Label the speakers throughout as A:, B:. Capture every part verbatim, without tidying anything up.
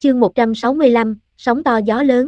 A: Chương một trăm sáu mươi lăm, sóng to gió lớn.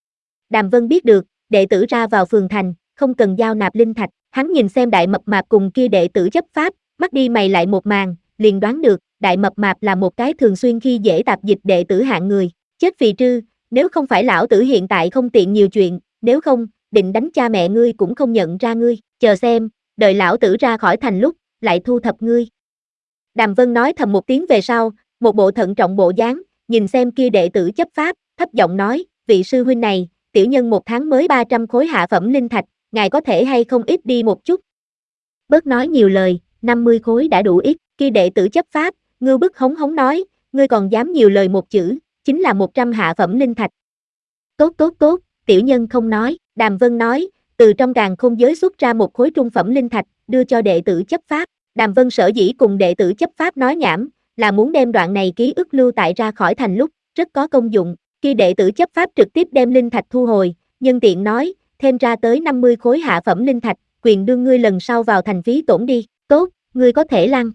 A: Đàm Vân biết được, đệ tử ra vào phường thành, không cần giao nạp linh thạch, hắn nhìn xem đại mập mạp cùng kia đệ tử chấp pháp, mắt đi mày lại một màn, liền đoán được, đại mập mạp là một cái thường xuyên khi dễ tạp dịch đệ tử hạng người, chết vì trư, nếu không phải lão tử hiện tại không tiện nhiều chuyện, nếu không, định đánh cha mẹ ngươi cũng không nhận ra ngươi, chờ xem, đợi lão tử ra khỏi thành lúc, lại thu thập ngươi. Đàm Vân nói thầm một tiếng về sau, một bộ thận trọng bộ dáng, nhìn xem kia đệ tử chấp pháp, thấp giọng nói, vị sư huynh này, tiểu nhân một tháng mới ba trăm khối hạ phẩm linh thạch, ngài có thể hay không ít đi một chút. Bớt nói nhiều lời, năm mươi khối đã đủ ít, kia đệ tử chấp pháp, ngưu bức hống hống nói, ngươi còn dám nhiều lời một chữ, chính là một trăm hạ phẩm linh thạch. Tốt tốt tốt, tiểu nhân không nói, Đàm Vân nói, từ trong càn khôn giới xuất ra một khối trung phẩm linh thạch, đưa cho đệ tử chấp pháp. Đàm Vân sở dĩ cùng đệ tử chấp pháp nói nhảm, là muốn đem đoạn này ký ức lưu tại ra khỏi thành lúc, rất có công dụng. Khi đệ tử chấp pháp trực tiếp đem linh thạch thu hồi, nhân tiện nói, thêm ra tới năm mươi khối hạ phẩm linh thạch, quyền đương ngươi lần sau vào thành phí tổn đi, tốt, ngươi có thể lăn.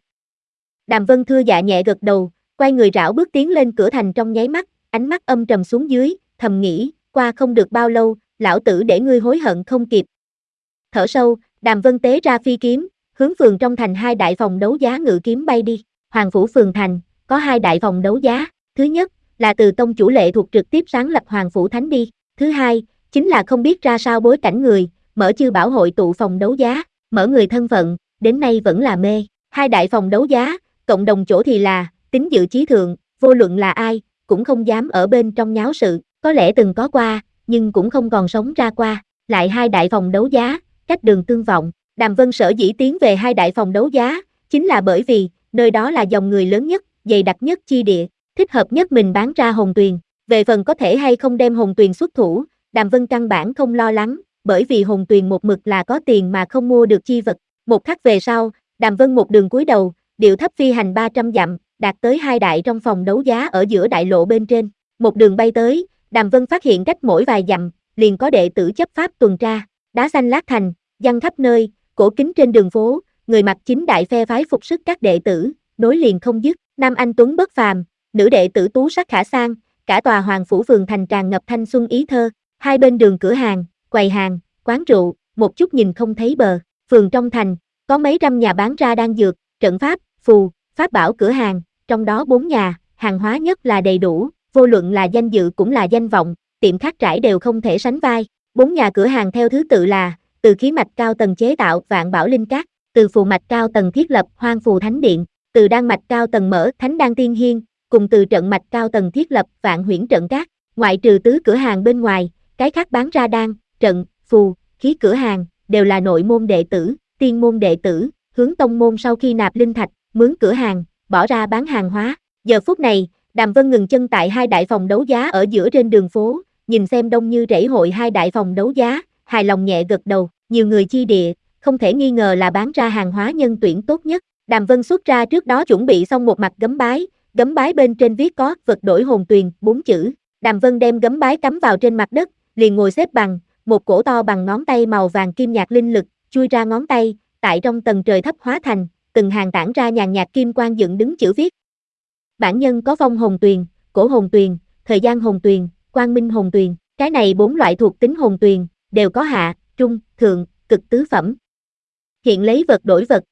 A: Đàm Vân thưa dạ nhẹ gật đầu, quay người rảo bước tiến lên cửa thành trong nháy mắt, ánh mắt âm trầm xuống dưới, thầm nghĩ, qua không được bao lâu, lão tử để ngươi hối hận không kịp. Thở sâu, Đàm Vân tế ra phi kiếm, hướng phường trong thành hai đại phòng đấu giá ngự kiếm bay đi. Hoàng phủ phường thành, có hai đại phòng đấu giá, thứ nhất, là từ tông chủ Lệ Thuộc trực tiếp sáng lập Hoàng phủ Thánh đi, thứ hai, chính là không biết ra sao bối cảnh người, mở Chư Bảo hội tụ phòng đấu giá, mở người thân phận, đến nay vẫn là mê. Hai đại phòng đấu giá, cộng đồng chỗ thì là, tính dự chí thượng, vô luận là ai, cũng không dám ở bên trong nháo sự, có lẽ từng có qua, nhưng cũng không còn sống ra qua. Lại hai đại phòng đấu giá, cách đường tương vọng, Đàm Vân sở dĩ tiến về hai đại phòng đấu giá, chính là bởi vì, nơi đó là dòng người lớn nhất, dày đặc nhất chi địa, thích hợp nhất mình bán ra hồn tuyền. Về phần có thể hay không đem hồn tuyền xuất thủ, Đàm Vân căn bản không lo lắng, bởi vì hồn tuyền một mực là có tiền mà không mua được chi vật. Một khắc về sau, Đàm Vân một đường cúi đầu, điệu thấp phi hành ba trăm dặm, đạt tới hai đại trong phòng đấu giá ở giữa đại lộ bên trên. Một đường bay tới, Đàm Vân phát hiện cách mỗi vài dặm, liền có đệ tử chấp pháp tuần tra, đá xanh lát thành, giăng khắp nơi, cổ kính trên đường phố, người mặc chính đại phe phái phục sức các đệ tử, nối liền không dứt, nam anh tuấn bất phàm, nữ đệ tử tú sắc khả sang, cả tòa hoàng phủ phường thành tràn ngập thanh xuân ý thơ, hai bên đường cửa hàng, quầy hàng, quán rượu, một chút nhìn không thấy bờ, phường trong thành, có mấy trăm nhà bán ra đan dược, trận pháp, phù, pháp bảo cửa hàng, trong đó bốn nhà, hàng hóa nhất là đầy đủ, vô luận là danh dự cũng là danh vọng, tiệm khác trải đều không thể sánh vai. Bốn nhà cửa hàng theo thứ tự là, từ khí mạch cao tầng chế tạo Vạn Bảo Linh Các, từ phù mạch cao tầng thiết lập Hoang Phù Thánh Điện, từ đan mạch cao tầng mở Thánh Đan Tiên Hiên, cùng từ trận mạch cao tầng thiết lập Vạn Huyễn Trận Các. Ngoại trừ tứ cửa hàng bên ngoài, cái khác bán ra đan, trận, phù, khí cửa hàng, đều là nội môn đệ tử, tiên môn đệ tử, hướng tông môn sau khi nạp linh thạch, mướn cửa hàng, bỏ ra bán hàng hóa. Giờ phút này, Đàm Vân ngừng chân tại hai đại phòng đấu giá ở giữa trên đường phố, nhìn xem đông như rẫy hội hai đại phòng đấu giá, hài lòng nhẹ gật đầu, nhiều người chi địa, không thể nghi ngờ là bán ra hàng hóa nhân tuyển tốt nhất. Đàm Vân xuất ra trước đó chuẩn bị xong một mặt gấm bái, gấm bái bên trên viết có vật đổi hồn tuyền, bốn chữ. Đàm Vân đem gấm bái cắm vào trên mặt đất, liền ngồi xếp bằng, một cổ to bằng ngón tay màu vàng kim nhạt linh lực, chui ra ngón tay, tại trong tầng trời thấp hóa thành, từng hàng tản ra nhàn nhạt kim quang dựng đứng chữ viết. Bản nhân có vong hồn tuyền, cổ hồn tuyền, thời gian hồn tuyền, quang minh hồn tuyền, cái này bốn loại thuộc tính hồn tuyền, đều có hạ, trung, thượng, cực tứ phẩm. Hiện lấy vật đổi vật.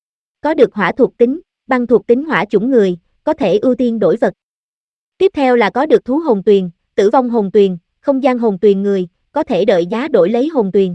A: Có được hỏa thuộc tính, băng thuộc tính hỏa chủng người, có thể ưu tiên đổi vật. Tiếp theo là có được thú hồn tuyền, tử vong hồn tuyền, không gian hồn tuyền người, có thể đợi giá đổi lấy hồn tuyền.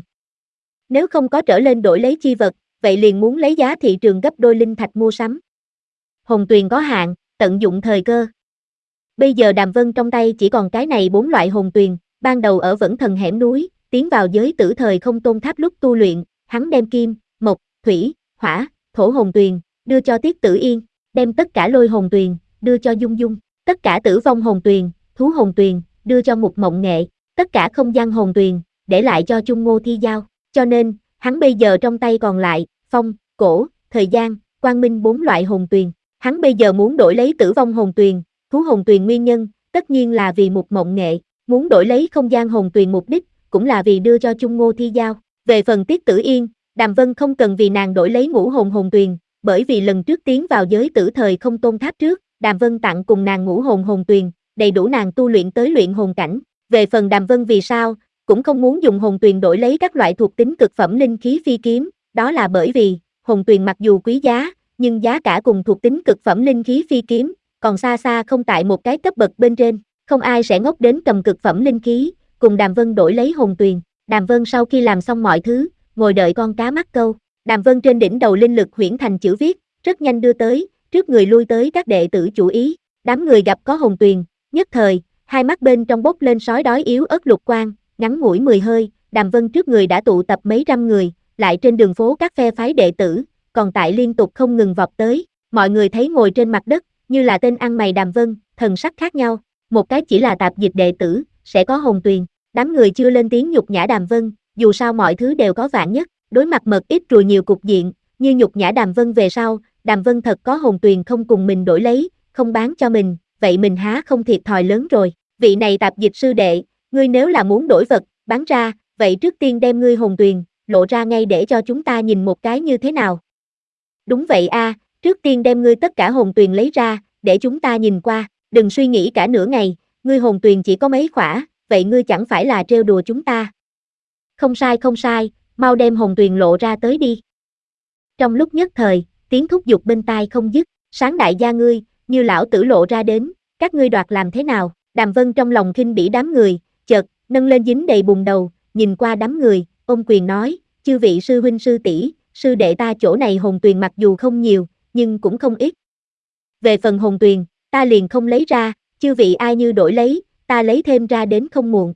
A: Nếu không có trở lên đổi lấy chi vật, vậy liền muốn lấy giá thị trường gấp đôi linh thạch mua sắm. Hồn tuyền có hạn, tận dụng thời cơ. Bây giờ Đàm Vân trong tay chỉ còn cái này bốn loại hồn tuyền, ban đầu ở Vẫn Thần hẻm núi, tiến vào giới tử thời không tôn tháp lúc tu luyện, hắn đem kim, mộc, thủy, hỏa, thổ hồn tuyền, đưa cho Tiết Tử Yên, đem tất cả lôi hồn tuyền, đưa cho Dung Dung, tất cả tử vong hồn tuyền, thú hồn tuyền, đưa cho Mục Mộng Nghệ, tất cả không gian hồn tuyền, để lại cho Chung Ngô Thi Giao, cho nên, hắn bây giờ trong tay còn lại, phong, cổ, thời gian, quang minh bốn loại hồn tuyền, hắn bây giờ muốn đổi lấy tử vong hồn tuyền, thú hồn tuyền nguyên nhân, tất nhiên là vì Mục Mộng Nghệ, muốn đổi lấy không gian hồn tuyền mục đích, cũng là vì đưa cho Chung Ngô Thi Giao. Về phần Tiết Tử Yên, Đàm Vân không cần vì nàng đổi lấy ngũ hồn hồn tuyền, bởi vì lần trước tiến vào giới tử thời không tôn tháp trước, Đàm Vân tặng cùng nàng ngũ hồn hồn tuyền, đầy đủ nàng tu luyện tới luyện hồn cảnh. Về phần Đàm Vân vì sao, cũng không muốn dùng hồn tuyền đổi lấy các loại thuộc tính cực phẩm linh khí phi kiếm, đó là bởi vì, hồn tuyền mặc dù quý giá, nhưng giá cả cùng thuộc tính cực phẩm linh khí phi kiếm, còn xa xa không tại một cái cấp bậc bên trên, không ai sẽ ngốc đến cầm cực phẩm linh khí, cùng Đàm Vân đổi lấy hồn tuyền. Đàm Vân sau khi làm xong mọi thứ, ngồi đợi con cá mắc câu. Đàm Vân trên đỉnh đầu linh lực huyễn thành chữ viết, rất nhanh đưa tới, trước người lui tới các đệ tử chủ ý. Đám người gặp có hồn tuyền, nhất thời, hai mắt bên trong bốc lên sói đói yếu ớt lục quang, ngắn ngủi mười hơi, Đàm Vân trước người đã tụ tập mấy trăm người, lại trên đường phố các phe phái đệ tử, còn tại liên tục không ngừng vọt tới. Mọi người thấy ngồi trên mặt đất, như là tên ăn mày Đàm Vân, thần sắc khác nhau, một cái chỉ là tạp dịch đệ tử, sẽ có hồn tuyền. Đám người chưa lên tiếng nhục nhã Đàm Vân, dù sao mọi thứ đều có vạn nhất, đối mặt mật ít rùi nhiều cục diện, như nhục nhã Đàm Vân về sau, Đàm Vân thật có hồn tuyền không cùng mình đổi lấy, không bán cho mình, vậy mình há không thiệt thòi lớn rồi. Vị này tạp dịch sư đệ, ngươi nếu là muốn đổi vật, bán ra, vậy trước tiên đem ngươi hồn tuyền, lộ ra ngay để cho chúng ta nhìn một cái như thế nào. Đúng vậy a, à, trước tiên đem ngươi tất cả hồn tuyền lấy ra, để chúng ta nhìn qua, đừng suy nghĩ cả nửa ngày, ngươi hồn tuyền chỉ có mấy khỏa, vậy ngươi chẳng phải là trêu đùa chúng ta. Không sai không sai, mau đem hồn tuyền lộ ra tới đi. Trong lúc nhất thời, tiếng thúc giục bên tai không dứt, Sáng đại gia ngươi, như lão tử lộ ra đến, các ngươi đoạt làm thế nào? Đàm Vân trong lòng khinh bỉ đám người, chợt, nâng lên dính đầy bùn đầu, nhìn qua đám người, ôm quyền nói, chư vị sư huynh sư tỷ, sư đệ ta chỗ này hồn tuyền mặc dù không nhiều, nhưng cũng không ít. Về phần hồn tuyền, ta liền không lấy ra, chư vị ai như đổi lấy, ta lấy thêm ra đến không muộn.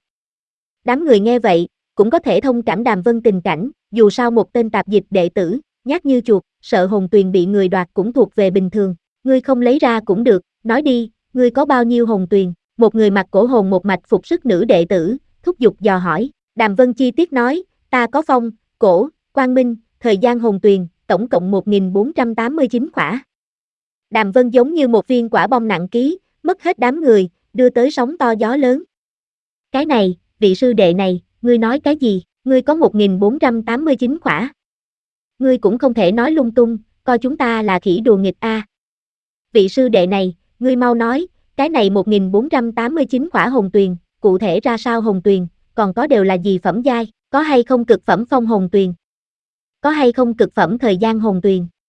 A: Đám người nghe vậy, cũng có thể thông cảm Đàm Vân tình cảnh, dù sao một tên tạp dịch đệ tử, nhát như chuột, sợ hồn tuyền bị người đoạt cũng thuộc về bình thường, ngươi không lấy ra cũng được, nói đi, ngươi có bao nhiêu hồn tuyền? Một người mặc cổ hồn một mạch phục sức nữ đệ tử, thúc giục dò hỏi, Đàm Vân chi tiết nói, ta có phong, cổ, quang minh, thời gian hồn tuyền, tổng cộng một nghìn bốn trăm tám mươi chín khỏa. Đàm Vân giống như một viên quả bom nặng ký, mất hết đám người, đưa tới sóng to gió lớn. Cái này, vị sư đệ này, ngươi nói cái gì, ngươi có một nghìn bốn trăm tám mươi chín khỏa. Ngươi cũng không thể nói lung tung, coi chúng ta là khỉ đùa nghịch a. Vị sư đệ này, ngươi mau nói, cái này một nghìn bốn trăm tám mươi chín khỏa hồn tuyền, cụ thể ra sao hồn tuyền, còn có đều là gì phẩm giai, có hay không cực phẩm phong hồn tuyền, có hay không cực phẩm thời gian hồn tuyền,